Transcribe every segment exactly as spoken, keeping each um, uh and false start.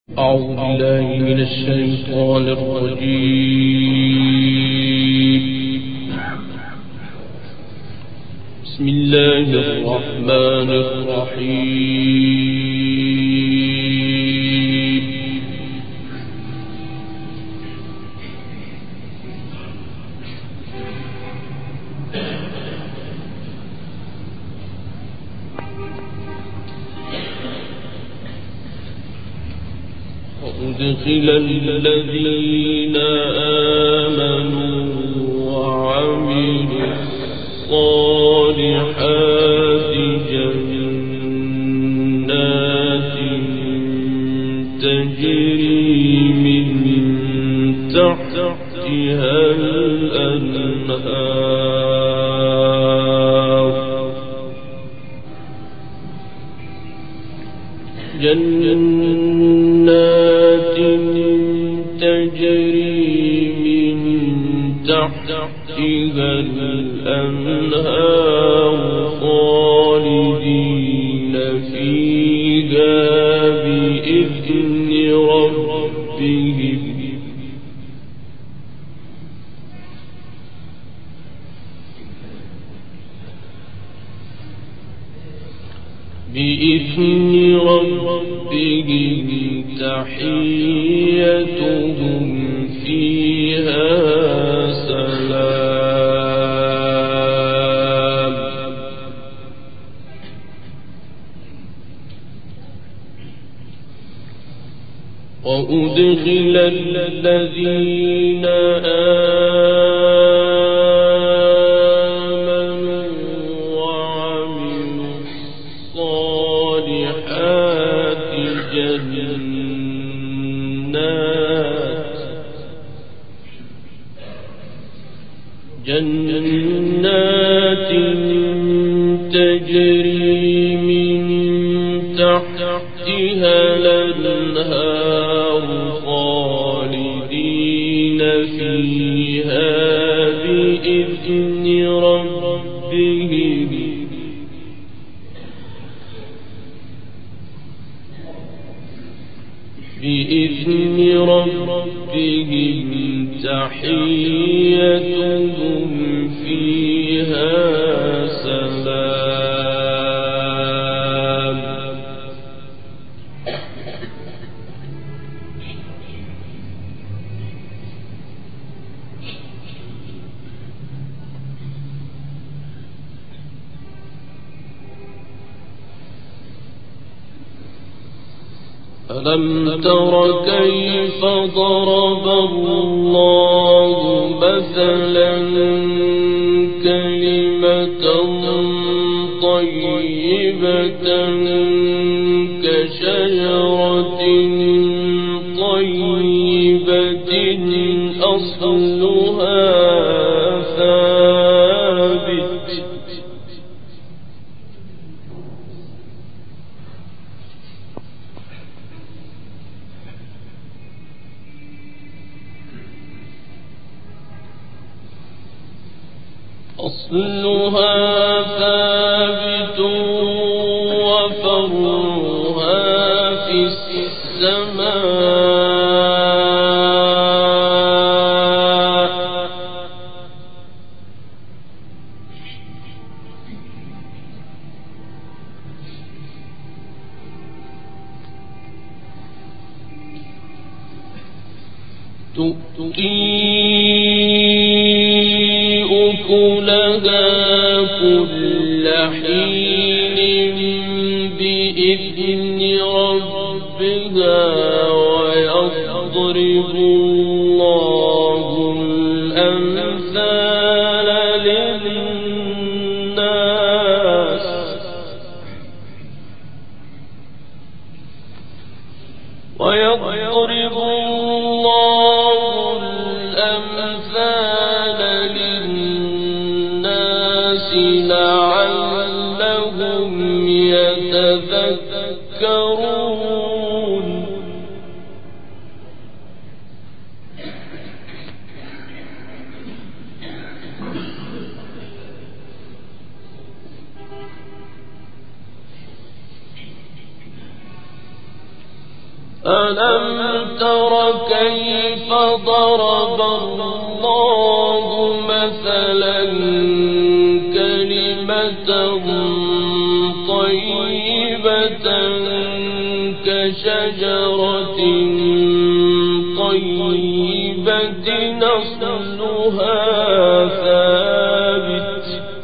أعوذ بالله من الشيطان الرجيم. بسم الله الرحمن الرحيم. وأدخل الذين آمنوا وعملوا الصالحات جنات تجري من تحتها الأنهار جنات تجري من تحتها الأنهار خالدين فيها بإذن ربهم بإذن ربهم تحيتهم فيها سلام. وأدخل الذين آمنوا وعملوا الصالحات جنات جنات تجري من تحتها الأنهار خالدين فيها بإذن ربهم بإذن ربهم تحيتهم فيها سلام. ألم تر كيف ضرب الله مثلا كلمة طيبة كشجرة طيبة أصلها ثابت أصلها ثابت وفرعها في السماء. تؤتي أكلها كل حين بإذن ربها ويضرب الله الأمثال للناس ويضرب الله الأمثال للناس لعلهم يتذكرون. ألم ألم تر كيف ضرب الله مثلا كلمة طيبة كشجرة طيبة أصلها ثابت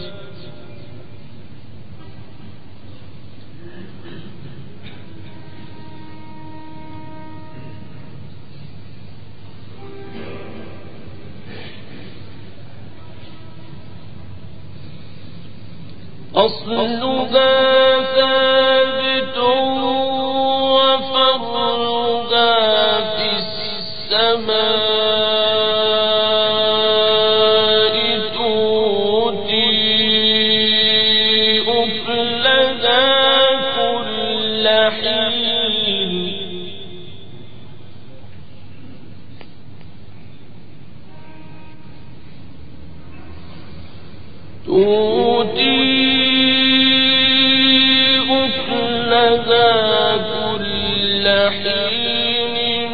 أصلها ثابت وفرعها في السماء تؤتي أكلها كل حين تؤتي كل حين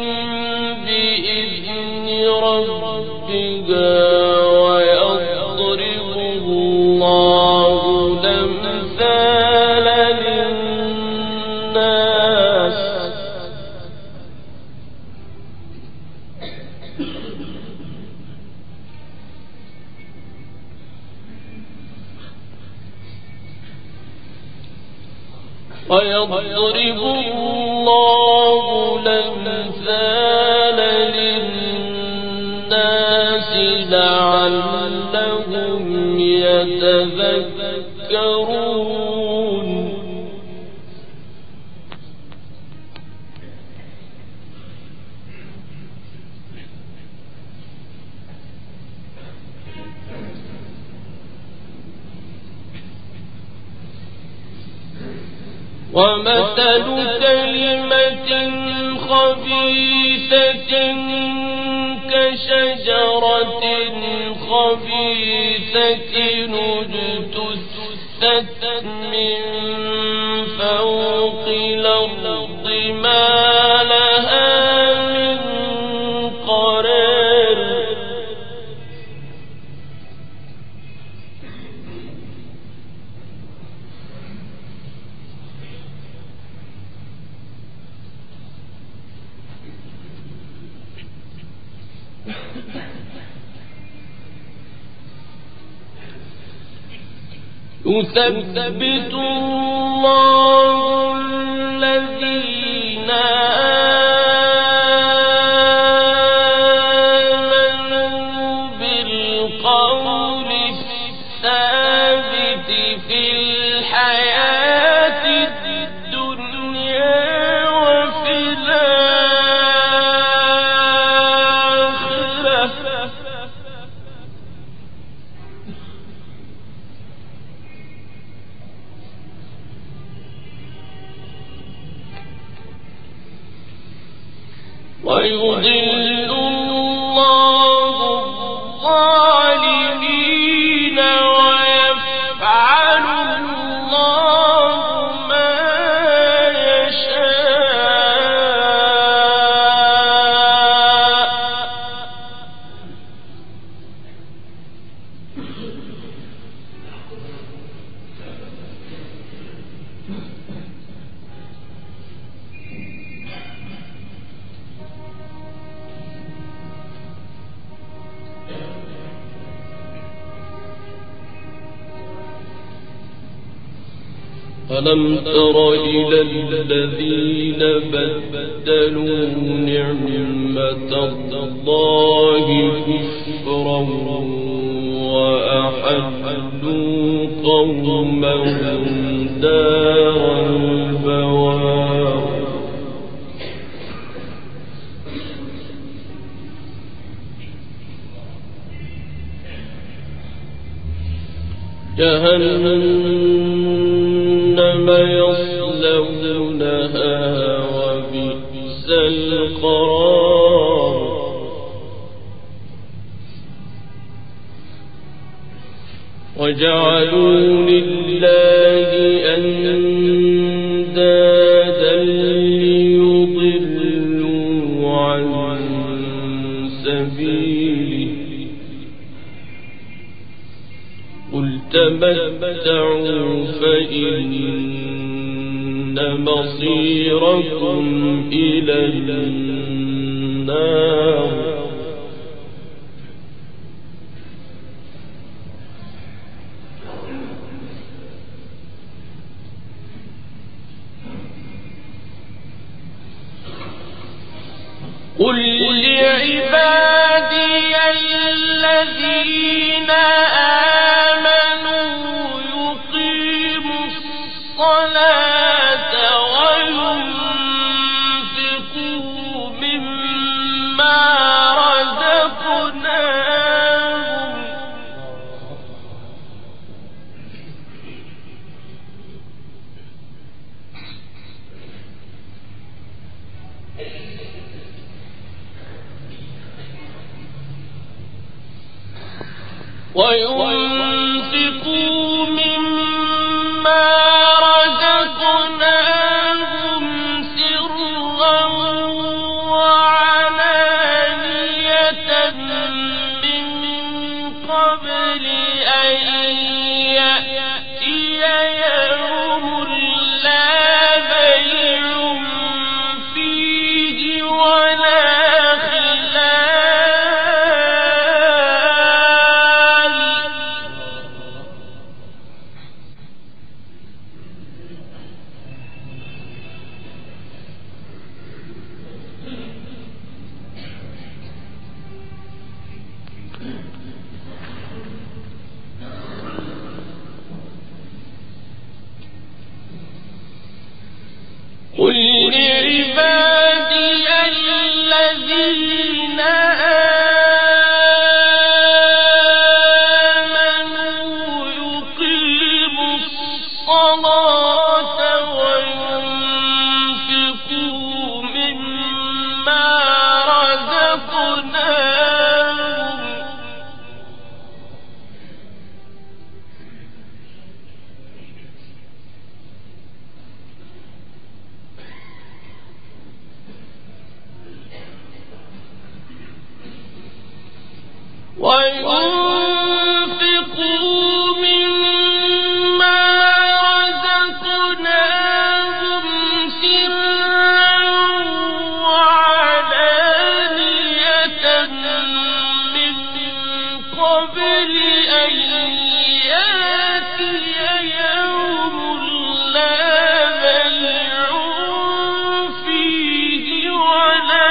بإذن ربها ويضرب الله الأمثال للناس ويضرب الله الأمثال للناس لعلهم يتذكرون ومثل كلمة خبيثة كشجرة خبيثة اجتثت من فوق الأرض ما لها من قرار يثبت الله الذين آمنوا بالقول الثابت في الحياة الدنيا وفي الآخرة ويضل الله الظالمين ويفعل الله ما يشاء ألم تر إلى الذين بدلوا نعمة الله كفرا وأحلوا قومهم دار البوار جهنم يصلونها وبئس القرار وجعلوا لله أندادا ليضلوا عن سبيله قل تمتعوا فإن مصيركم إلى النار قل لعبادي الذين آمنوا يقيموا الصلاة وينفقوا مما رزقناهم وينفقوا مما رزقناهم سرا وعلانية من قبل أن يأتي يوم لا بيع فيه ولا قل لعبادي الذين آمنوا يقيموا الصلاة وينفقوا مما رزقناهم وينفقوا مما رزقناهم سرا وعلانية من قبل أن يأتي يوم لا بيع فيه ولا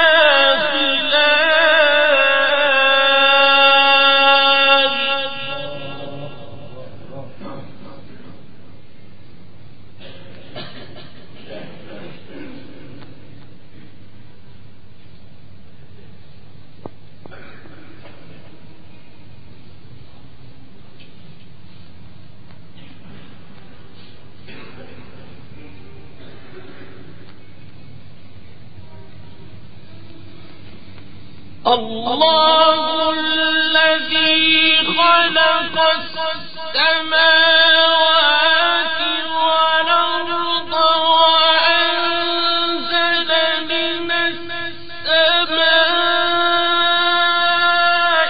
الله الذي خلق السماوات والأرض وأنزل من السماء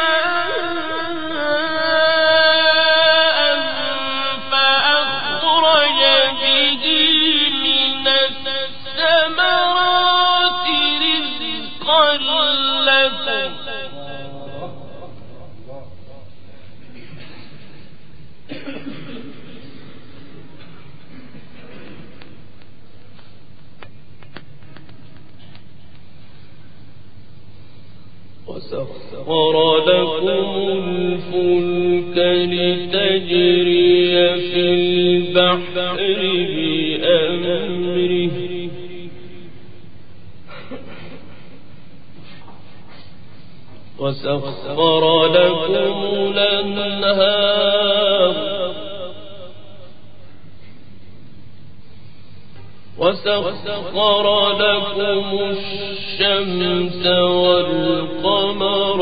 ماء فأخرج به من الثمرات رزقا لكم وسخر لكم الفلك لتجري في البحر بأمره وسخر لكم الأنهار وسخر لكم الشمس والقمر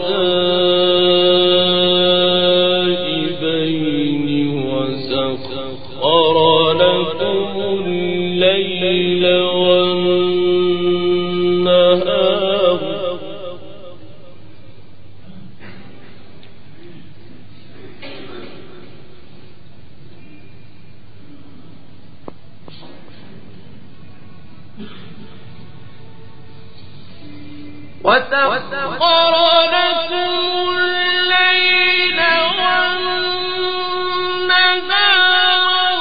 دائبين وسخر لكم الليل والنهار والنهار وسخر لكم الليل والنهار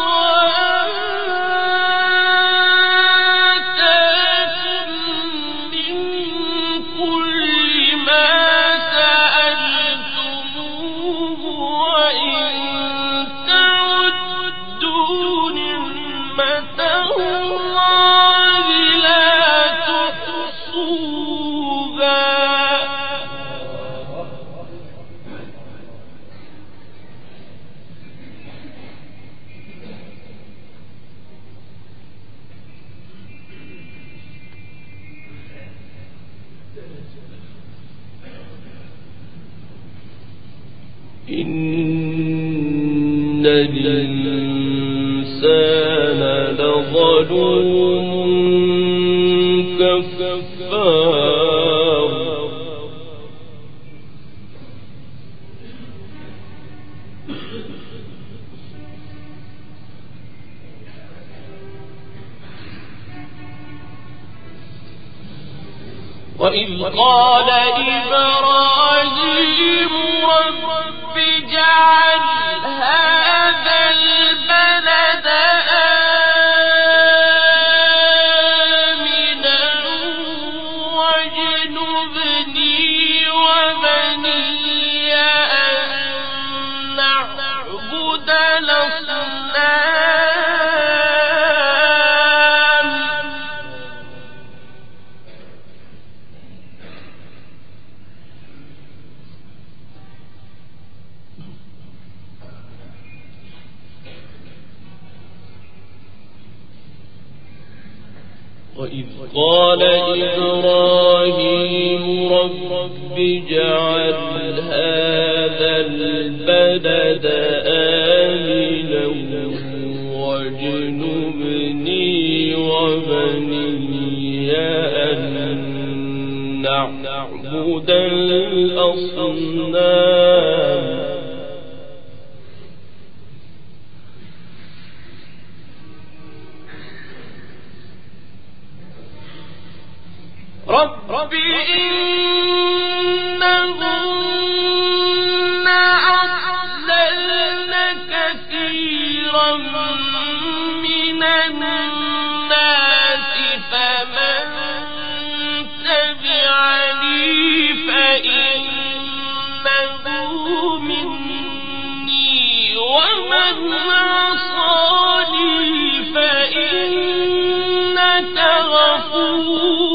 وآتاكم من كل ما سألتموه وإن تعدوا نعمة الله لا تحصوها إن الإنسان لظلوم كفار وإذ قال إبراهيم رب اجعل هذا البلد آمنا واجنبني وبني أن نعبد الأصنام وإذ قال إبراهيم رب اجعل هذا البلد آمنا واجنبني وبني أن نعبد الأصنام رب إنهن أضللن كثيرا من الناس فمن تبعني فإنه مني ومن عصاني فإنك غفور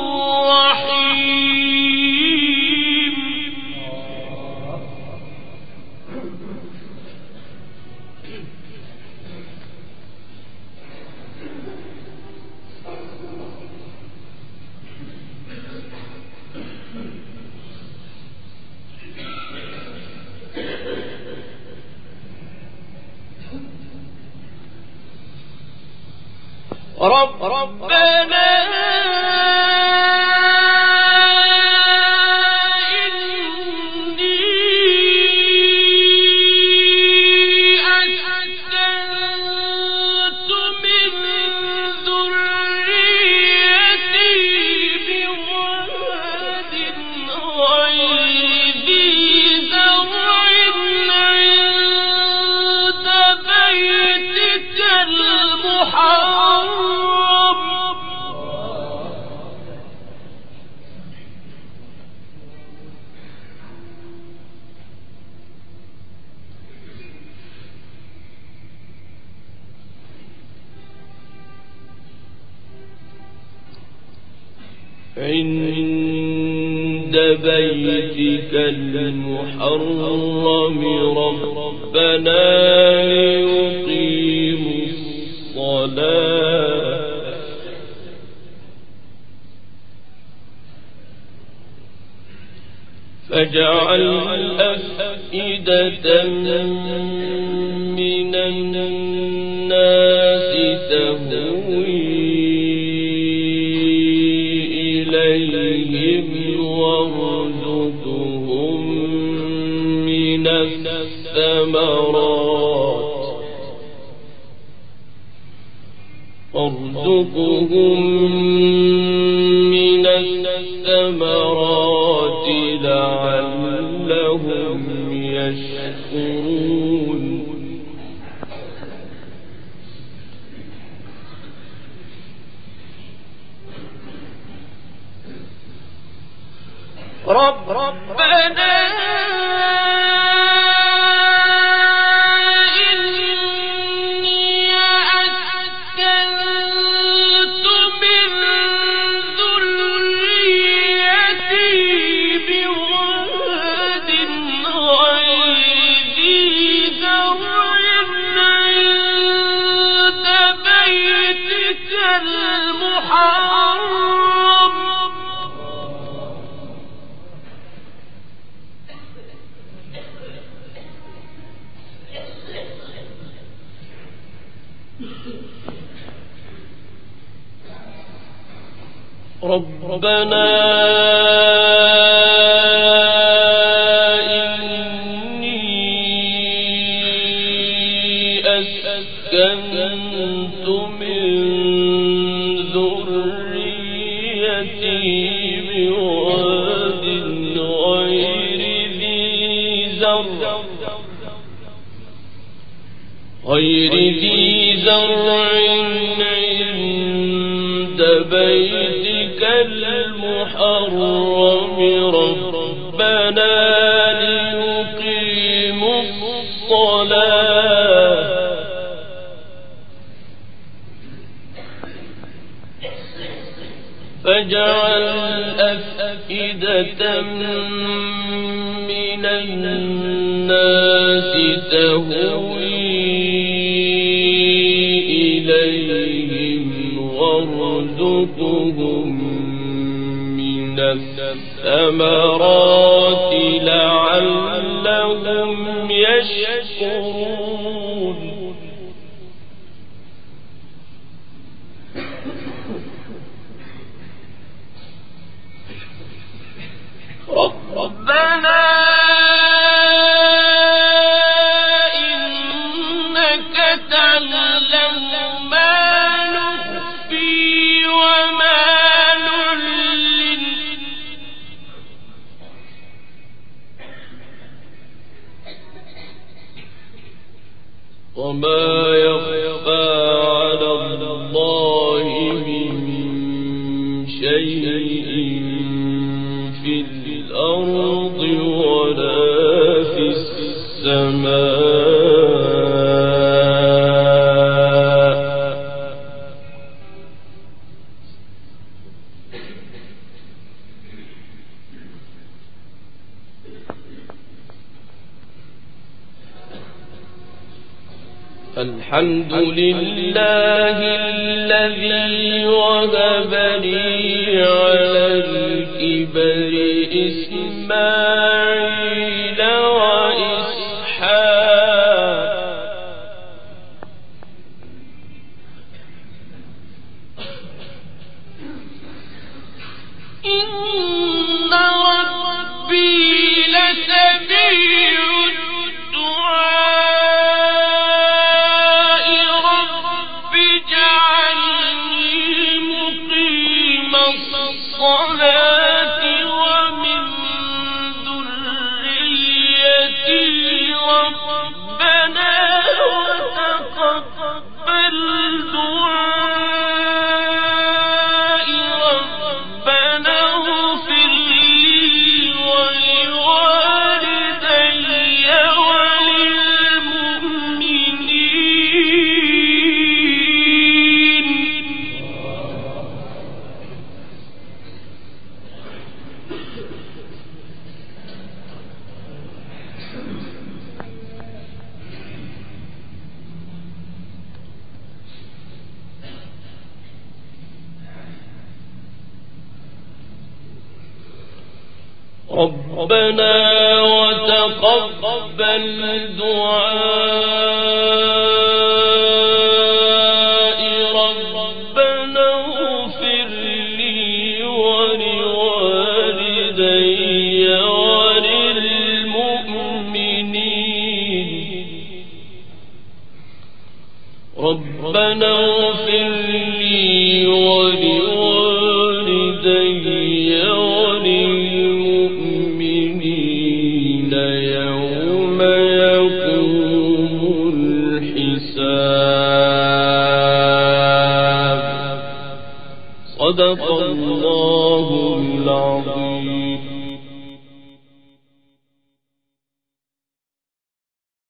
رب ربنا إني أسكنت من ذريتي بواد غير ذي زرع عند بيتك المحرم عند بيتك المحرم ربنا ليقيموا الصلاة فاجعل أفئدة من الناس تهوي إليهم وارزقهم من الثمرات وارزقهم من الثمرات لعلهم يشكرون رب ربنا ربنا إني أسكنت من ذريتي بواد غير ذي زرع غير ذي زرع عند بيتك المحرم ربنا ليقيموا الصلاة فاجعل أفئدة من الناس تهوي إليهم وارزقهم من الثمرات لعلهم يشكرون ربنا إنك تعلم ما نخفي وما نعلن وما يخفى على الله من شيء في الأرض ولا في السماء الحمد لله الذي وهب لي على الكبر إسماعيل وإسحاق إن ربي لسميع الدعاء رب اجعلني مقيم الصلاة ومن ذريتي ربنا وتقبل دعائي ربنا اغفر لي ولوالدي وللمؤمنين ربنا وتقبل دعائي ربنا اغفر لي ولوالدي ربنا اغفر لي ولوالدي وللمؤمنين يوم يقوم الحساب. صدق الله العظيم.